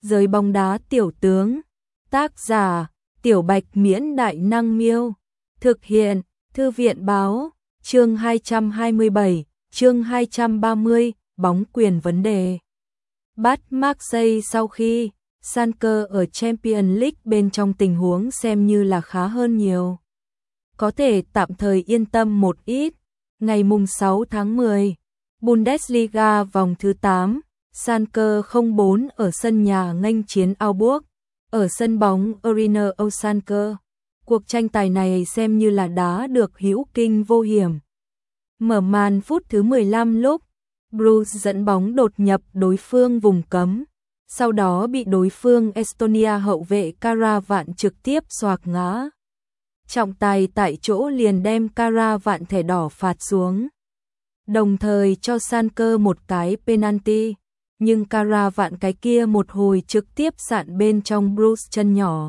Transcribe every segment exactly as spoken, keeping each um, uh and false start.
Giới bóng đá tiểu tướng. Tác giả: Tiểu Bạch Miễn Đại Năng Miêu. Thực hiện: Thư viện Báo. Chương hai trăm hai mươi bảy, chương hai trăm ba mươi, bóng quyền vấn đề. Bắt Marseille sau khi Sanker ở Champions League bên trong tình huống xem như là khá hơn nhiều. Có thể tạm thời yên tâm một ít. Ngày mùng sáu tháng mười, Bundesliga vòng thứ tám, Sanker không bốn ở sân nhà nghênh chiến Augsburg, ở sân bóng Arena Osanker. Cuộc tranh tài này xem như là đá được hữu kinh vô hiểm. Mở màn phút thứ mười lăm lúc, Bruce dẫn bóng đột nhập đối phương vùng cấm, sau đó bị đối phương Estonia hậu vệ Kara Vạn trực tiếp xoạc ngã. Trọng tài tại chỗ liền đem Kara Vạn thẻ đỏ phạt xuống, đồng thời cho Sanker một cái penalty, nhưng Kara Vạn cái kia một hồi trực tiếp sạn bên trong Bruce chân nhỏ,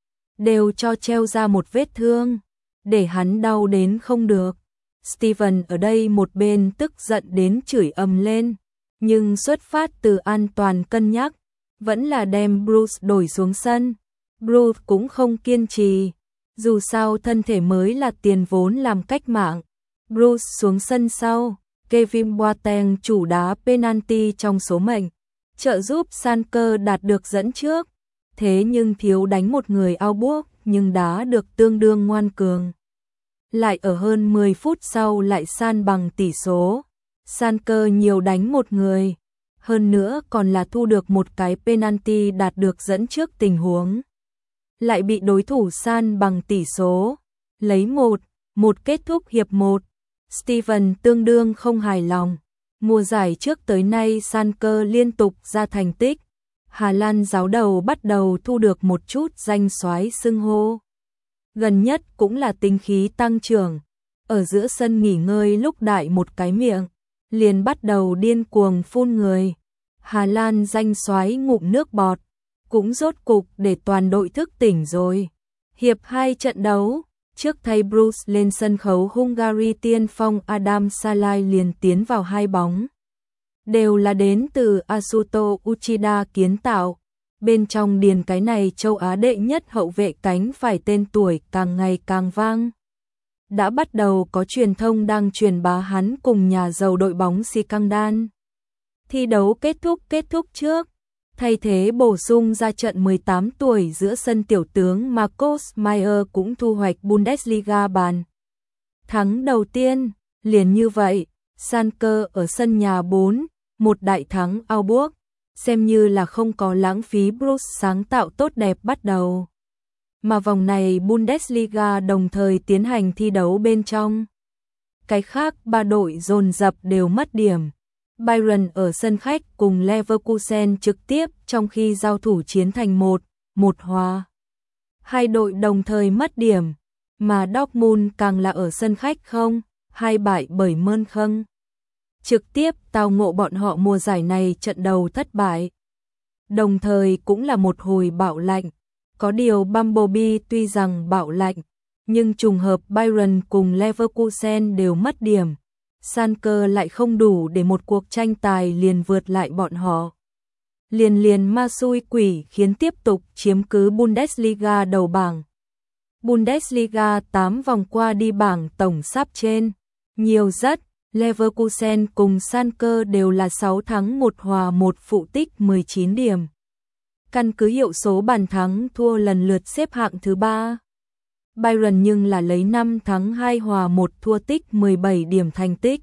đều cho treo ra một vết thương, để hắn đau đến không được. Steven ở đây một bên tức giận đến chửi ầm lên, nhưng xuất phát từ an toàn cân nhắc, vẫn là đem Bruce đổi xuống sân. Bruce cũng không kiên trì, dù sao thân thể mới là tiền vốn làm cách mạng. Bruce xuống sân sau, Kevin Boateng chủ đá penalty trong số mệnh, trợ giúp Sanker đạt được dẫn trước. Thế nhưng thiếu đánh một người Augsburg, nhưng đá được tương đương ngoan cường. Lại ở hơn mười phút sau lại san bằng tỷ số. Sanker nhiều đánh một người, hơn nữa còn là thu được một cái penalty đạt được dẫn trước tình huống. Lại bị đối thủ san bằng tỷ số, lấy một một kết thúc hiệp một. Steven tương đương không hài lòng. Mùa giải trước tới nay Sanker liên tục ra thành tích. Hà Lan giáo đầu bắt đầu thu được một chút danh soái xưng hô. Gần nhất cũng là tính khí tăng trưởng. Ở giữa sân nghỉ ngơi lúc đại một cái miệng, liền bắt đầu điên cuồng phun người. Hà Lan danh soái ngụm nước bọt, cũng rốt cục để toàn đội thức tỉnh rồi. Hiệp hai trận đấu, trước thay Bruce lên sân khấu Hungary tiên phong Adam Salai liền tiến vào hai bóng. Đều là đến từ Asuto Uchida kiến tạo. Bên trong điền cái này châu Á đệ nhất hậu vệ cánh phải tên tuổi càng ngày càng vang. Đã bắt đầu có truyền thông đang truyền bá hắn cùng nhà giàu đội bóng Sikangdan. Thi đấu kết thúc kết thúc trước, thay thế bổ sung ra trận mười tám tuổi giữa sân tiểu tướng Marcos Meyer cũng thu hoạch Bundesliga bàn thắng đầu tiên. Liền như vậy, Sanker ở sân nhà bốn một đại thắng Augsburg, xem như là không có lãng phí Bruce sáng tạo tốt đẹp bắt đầu. Mà vòng này Bundesliga đồng thời tiến hành thi đấu bên trong. Cái khác ba đội dồn dập đều mất điểm. Bayern ở sân khách cùng Leverkusen trực tiếp trong khi giao thủ chiến thành một một hòa. Hai đội đồng thời mất điểm, mà Dortmund càng là ở sân khách không hai bại bởi Mönchengladbach. Trực tiếp tao ngộ bọn họ mùa giải này trận đầu thất bại. Đồng thời cũng là một hồi bạo lạnh. Có điều Bumblebee tuy rằng bạo lạnh, nhưng trùng hợp Bayern cùng Leverkusen đều mất điểm. Sanker lại không đủ để một cuộc tranh tài liền vượt lại bọn họ. Liền liền ma xui quỷ khiến tiếp tục chiếm cứ Bundesliga đầu bảng. Bundesliga tám vòng qua đi bảng tổng sắp trên. Nhiều rất. Leverkusen cùng Sanker đều là sáu thắng một hòa một phụ tích mười chín điểm. Căn cứ hiệu số bàn thắng thua lần lượt xếp hạng thứ ba. Bayern nhưng là lấy năm thắng hai hòa một thua tích mười bảy điểm thành tích.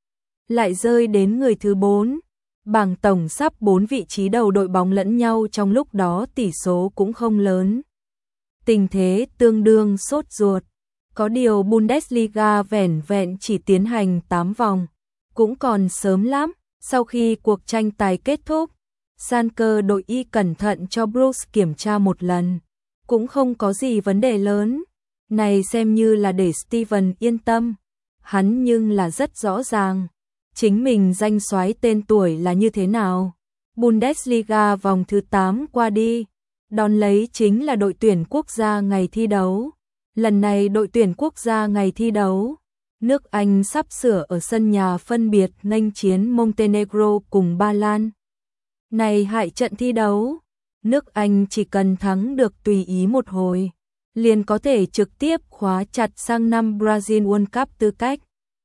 Lại rơi đến người thứ bốn. Bảng tổng sắp bốn vị trí đầu đội bóng lẫn nhau trong lúc đó tỷ số cũng không lớn. Tình thế tương đương sốt ruột. Có điều Bundesliga vẻn vẹn chỉ tiến hành tám vòng, cũng còn sớm lắm. Sau khi cuộc tranh tài kết thúc, Sanker đội y cẩn thận cho Bruce kiểm tra một lần, cũng không có gì vấn đề lớn. Này xem như là để Steven yên tâm. Hắn nhưng là rất rõ ràng, chính mình danh soái tên tuổi là như thế nào. Bundesliga vòng thứ tám qua đi, đón lấy chính là đội tuyển quốc gia ngày thi đấu. Lần này đội tuyển quốc gia ngày thi đấu, nước Anh sắp sửa ở sân nhà phân biệt nghênh chiến Montenegro cùng Ba Lan. Này hại trận thi đấu, Nước Anh chỉ cần thắng được tùy ý một hồi, liền có thể trực tiếp khóa chặt sang năm Brazil World Cup tư cách.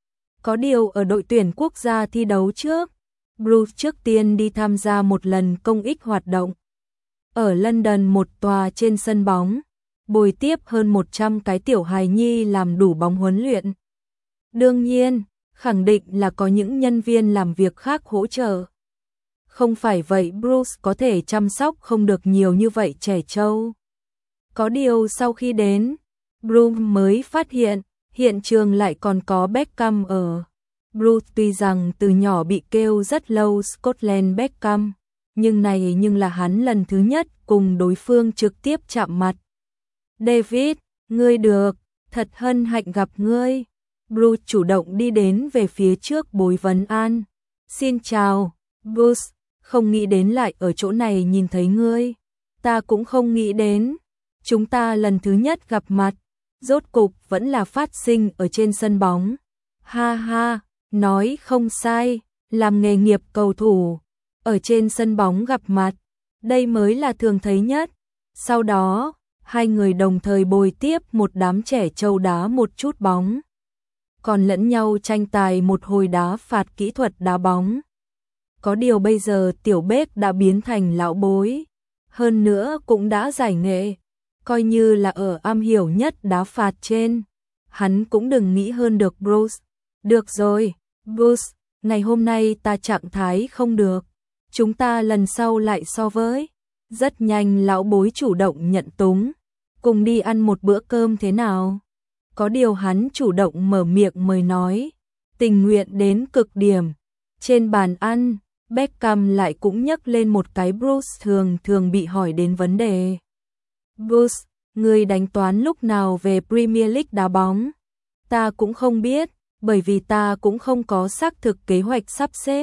Có điều ở đội tuyển quốc gia thi đấu trước, Bruce trước tiên đi tham gia một lần công ích hoạt động. Ở London một tòa trên sân bóng, bồi tiếp hơn một trăm cái tiểu hài nhi làm đủ bóng huấn luyện. Đương nhiên, khẳng định là có những nhân viên làm việc khác hỗ trợ. Không phải vậy Bruce có thể chăm sóc không được nhiều như vậy trẻ trâu. Có điều sau khi đến, Bruce mới phát hiện, hiện trường lại còn có Beckham ở. Bruce tuy rằng từ nhỏ bị kêu rất lâu Scotland Beckham, nhưng này nhưng là hắn lần thứ nhất cùng đối phương trực tiếp chạm mặt. David, ngươi được, thật hân hạnh gặp ngươi. Bruce chủ động đi đến về phía trước bối vấn an. Xin chào, Bruce, không nghĩ đến lại ở chỗ này nhìn thấy ngươi. Ta cũng không nghĩ đến. Chúng ta lần thứ nhất gặp mặt, rốt cục vẫn là phát sinh ở trên sân bóng. Ha ha, nói không sai, làm nghề nghiệp cầu thủ, ở trên sân bóng gặp mặt, đây mới là thường thấy nhất. Sau đó, hai người đồng thời bồi tiếp một đám trẻ trâu đá một chút bóng, còn lẫn nhau tranh tài một hồi đá phạt kỹ thuật đá bóng. Có điều bây giờ tiểu Beck đã biến thành lão bối, hơn nữa cũng đã giải nghệ, coi như là ở am hiểu nhất đá phạt trên. Hắn cũng đừng nghĩ hơn được Bruce. Được rồi, Bruce, ngày hôm nay ta trạng thái không được, chúng ta lần sau lại so với. Rất nhanh lão bối chủ động nhận túng, cùng đi ăn một bữa cơm thế nào? Có điều hắn chủ động mở miệng mời nói, tình nguyện đến cực điểm. Trên bàn ăn, Beckham lại cũng nhắc lên một cái Bruce thường thường bị hỏi đến vấn đề. Bruce, ngươi đánh toán lúc nào về Premier League đá bóng? Ta cũng không biết, bởi vì ta cũng không có xác thực kế hoạch sắp xếp.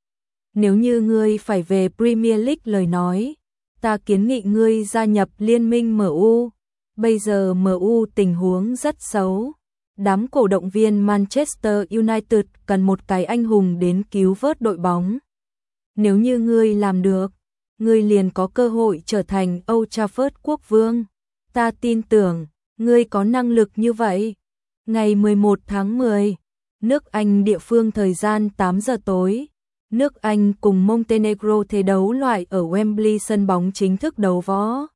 Nếu như ngươi phải về Premier League lời nói, ta kiến nghị ngươi gia nhập liên minh em u. Bây giờ em u tình huống rất xấu. Đám cổ động viên Manchester United cần một cái anh hùng đến cứu vớt đội bóng. Nếu như ngươi làm được, ngươi liền có cơ hội trở thành Old Trafford quốc vương. Ta tin tưởng, ngươi có năng lực như vậy. Ngày mười một tháng mười, nước Anh địa phương thời gian tám giờ tối, nước Anh cùng Montenegro thế đấu loại ở Wembley sân bóng chính thức đấu võ.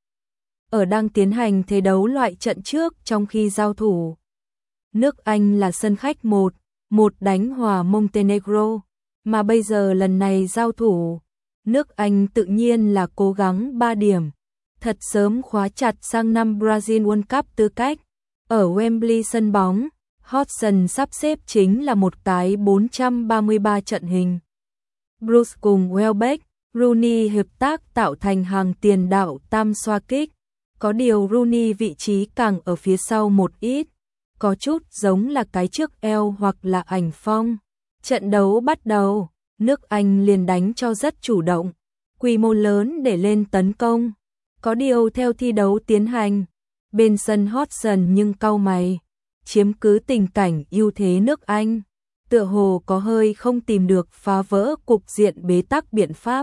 Ở đang tiến hành thế đấu loại trận trước trong khi giao thủ. Nước Anh là sân khách một, một đánh hòa Montenegro, mà bây giờ lần này giao thủ, nước Anh tự nhiên là cố gắng ba điểm, thật sớm khóa chặt sang năm Brazil World Cup tư cách. Ở Wembley sân bóng, Hodgson sắp xếp chính là một cái bốn trăm ba mươi ba trận hình. Bruce cùng Welbeck, Rooney hợp tác tạo thành hàng tiền đạo tam xoa kích. Có điều Rooney vị trí càng ở phía sau một ít, có chút giống là cái trước eo hoặc là ảnh phong. Trận đấu bắt đầu, nước Anh liền đánh cho rất chủ động, quy mô lớn để lên tấn công. Có điều theo thi đấu tiến hành, bên sân Hodgson nhưng cau mày, chiếm cứ tình cảnh ưu thế nước Anh, tựa hồ có hơi không tìm được phá vỡ cục diện bế tắc biện pháp.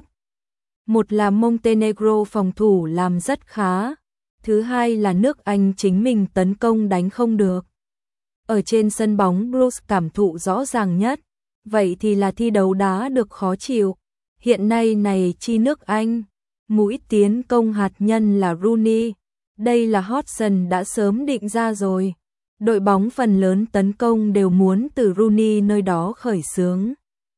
Một là Montenegro phòng thủ làm rất khá, thứ hai là nước Anh chính mình tấn công đánh không được. Ở trên sân bóng Bruce cảm thụ rõ ràng nhất, vậy thì là thi đấu đá được khó chịu. Hiện nay này chi nước Anh, mũi tiến công hạt nhân là Rooney, đây là Hodgson đã sớm định ra rồi. Đội bóng phần lớn tấn công đều muốn từ Rooney nơi đó khởi xướng.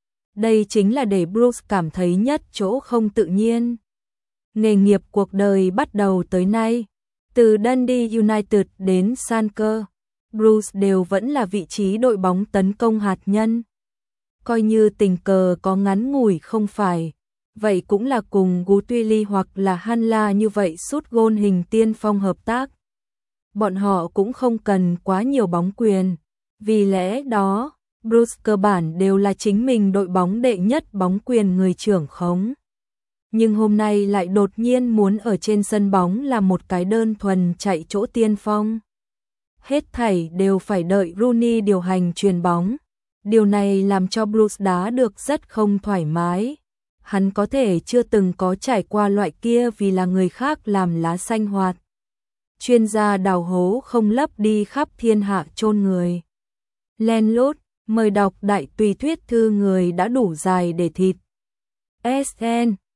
Đây chính là để Bruce cảm thấy nhất chỗ không tự nhiên. Nghề nghiệp cuộc đời bắt đầu tới nay, từ Dundee United đến Schalke, Bruce đều vẫn là vị trí đội bóng tấn công hạt nhân. Coi như tình cờ có ngắn ngủi không phải, vậy cũng là cùng Guttili hoặc là Hanla như vậy sút gôn hình tiên phong hợp tác. Bọn họ cũng không cần quá nhiều bóng quyền, vì lẽ đó, Bruce cơ bản đều là chính mình đội bóng đệ nhất bóng quyền người trưởng khống. Nhưng hôm nay lại đột nhiên muốn ở trên sân bóng là một cái đơn thuần chạy chỗ tiên phong. Hết thảy đều phải đợi Rooney điều hành chuyền bóng. Điều này làm cho Bruce đá được rất không thoải mái. hắn có thể chưa từng có trải qua loại kia vì là người khác làm lá xanh hoạt. Chuyên gia đào hố không lấp đi khắp thiên hạ chôn người. Len lút, mời đọc đại tùy thuyết thư người đã đủ dài để thịt. ét en